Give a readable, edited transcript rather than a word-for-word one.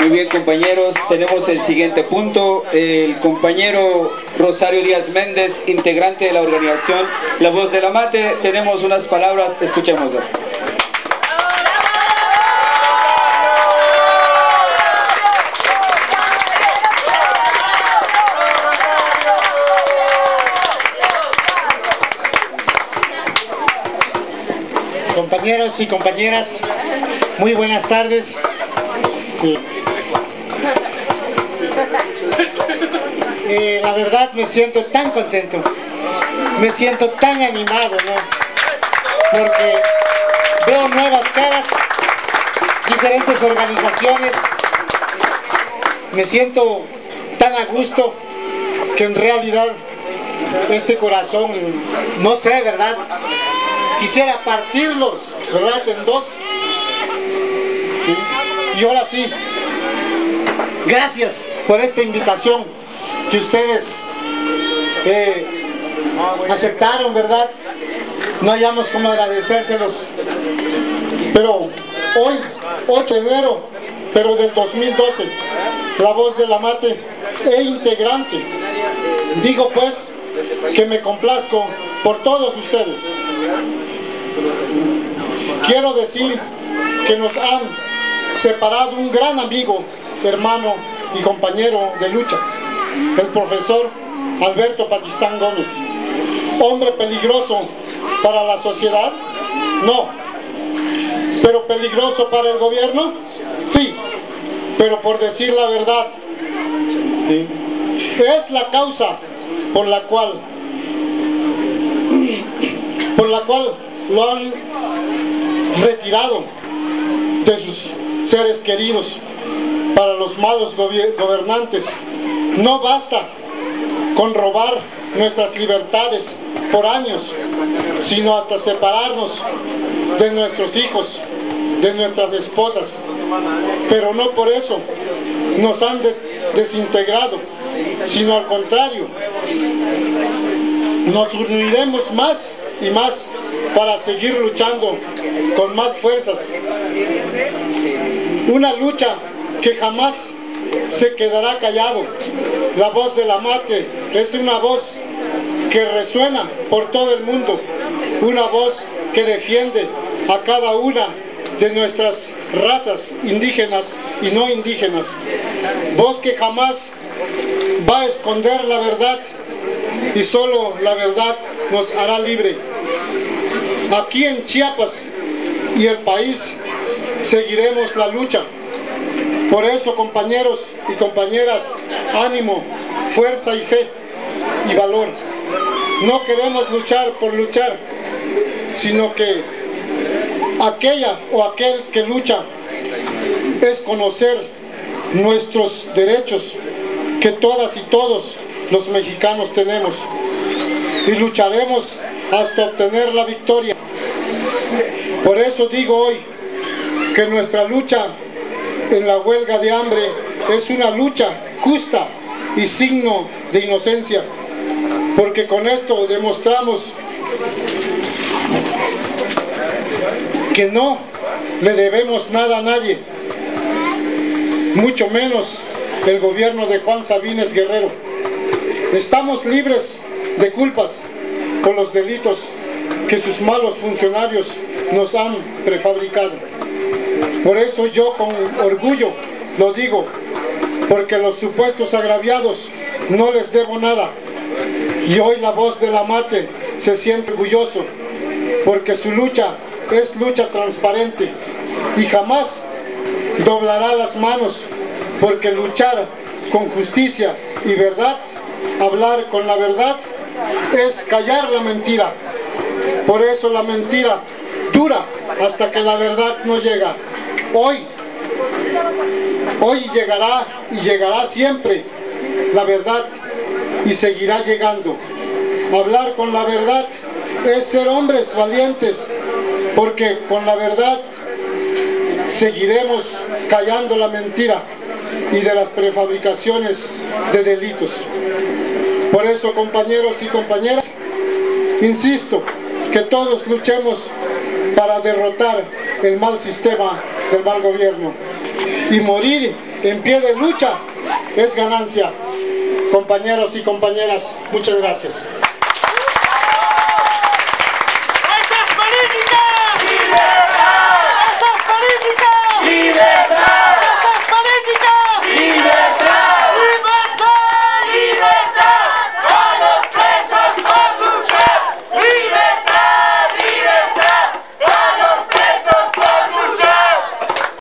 Muy bien, compañeros, tenemos el siguiente punto. El compañero Rosario Díaz Méndez, integrante de la organización La Voz de la Mate, tenemos unas palabras, escuchémoslo. Compañeros y compañeras, muy buenas tardes. La verdad me siento tan contento, me siento tan animado, ¿no? Porque veo nuevas caras, diferentes organizaciones, me siento tan a gusto que en realidad este corazón, no sé, ¿verdad? Quisiera partirlo, ¿verdad?, en dos. Y ahora sí, gracias por esta invitación que ustedes aceptaron, ¿verdad? No hayamos cómo agradecérselos. Pero hoy, 8 de enero, pero del 2012, La Voz de la Mate e integrante. Digo pues que me complazco por todos ustedes. Quiero decir que nos han separado un gran amigo, hermano y compañero de lucha, el profesor Alberto Patistán Gómez. Hombre peligroso para la sociedad, no, pero peligroso para el gobierno, sí, pero por decir la verdad, ¿sí?, es la causa por la cual lo han retirado de sus seres queridos. Para los malos gobernantes no basta con robar nuestras libertades por años, sino hasta separarnos de nuestros hijos, de nuestras esposas. Pero no por eso nos han desintegrado, sino al contrario, nos uniremos más y más para seguir luchando con más fuerzas. Una lucha que jamás se quedará callado. La Voz de la Mate es una voz que resuena por todo el mundo, una voz que defiende a cada una de nuestras razas indígenas y no indígenas, voz que jamás va a esconder la verdad y solo la verdad nos hará libre. Aquí en Chiapas y el país seguiremos la lucha. Por eso, compañeros y compañeras, ánimo, fuerza y fe y valor. No queremos luchar por luchar, sino que aquella o aquel que lucha es conocer nuestros derechos que todas y todos los mexicanos tenemos, y lucharemos hasta obtener la victoria. Por eso digo hoy que nuestra lucha en la huelga de hambre es una lucha justa y signo de inocencia, porque con esto demostramos que no le debemos nada a nadie, mucho menos el gobierno de Juan Sabines Guerrero. Estamos libres de culpas por los delitos que sus malos funcionarios nos han prefabricado. Por eso yo con orgullo lo digo, porque los supuestos agraviados no les debo nada. Y hoy La Voz de la Mate se siente orgulloso, porque su lucha es lucha transparente y jamás doblará las manos, porque luchar con justicia y verdad, hablar con la verdad, es callar la mentira. Por eso la mentira dura hasta que la verdad no llega. Hoy llegará y llegará siempre la verdad y seguirá llegando. Hablar con la verdad es ser hombres valientes, porque con la verdad seguiremos callando la mentira y de las prefabricaciones de delitos. Por eso, compañeros y compañeras, insisto, que todos luchemos para derrotar el mal sistema del mal gobierno y morir en pie de lucha es ganancia. Compañeros y compañeras, muchas gracias.